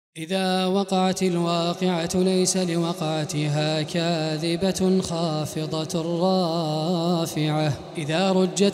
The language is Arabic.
إذا وقعت الواقعة ليس لوقعتها كاذبة خافضة رافعة. إذا رجت